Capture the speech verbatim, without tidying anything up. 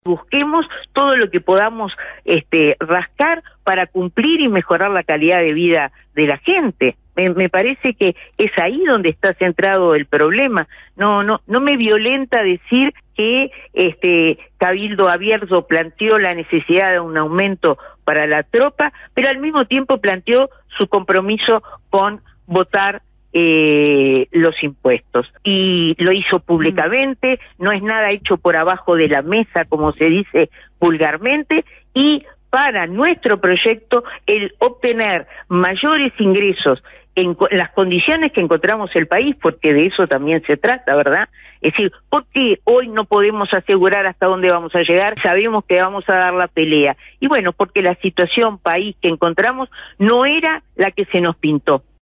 Busquemos todo lo que podamos este, rascar para cumplir y mejorar la calidad de vida de la gente. Me, me parece que es ahí donde está centrado el problema. No, no, no me violenta decir que este Cabildo Abierto planteó la necesidad de un aumento para la tropa, pero al mismo tiempo planteó su compromiso con votar Eh, los impuestos, y lo hizo públicamente, no es nada hecho por abajo de la mesa, como se dice vulgarmente, y para nuestro proyecto el obtener mayores ingresos en, en las condiciones que encontramos el país, porque de eso también se trata, ¿verdad? Es decir, ¿por qué hoy no podemos asegurar hasta dónde vamos a llegar? Sabemos que vamos a dar la pelea. Y bueno, porque la situación país que encontramos no era la que se nos pintó.